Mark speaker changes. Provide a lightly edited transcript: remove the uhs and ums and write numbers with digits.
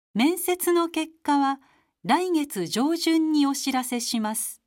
Speaker 1: 面接の結果は来月上旬にお知らせします。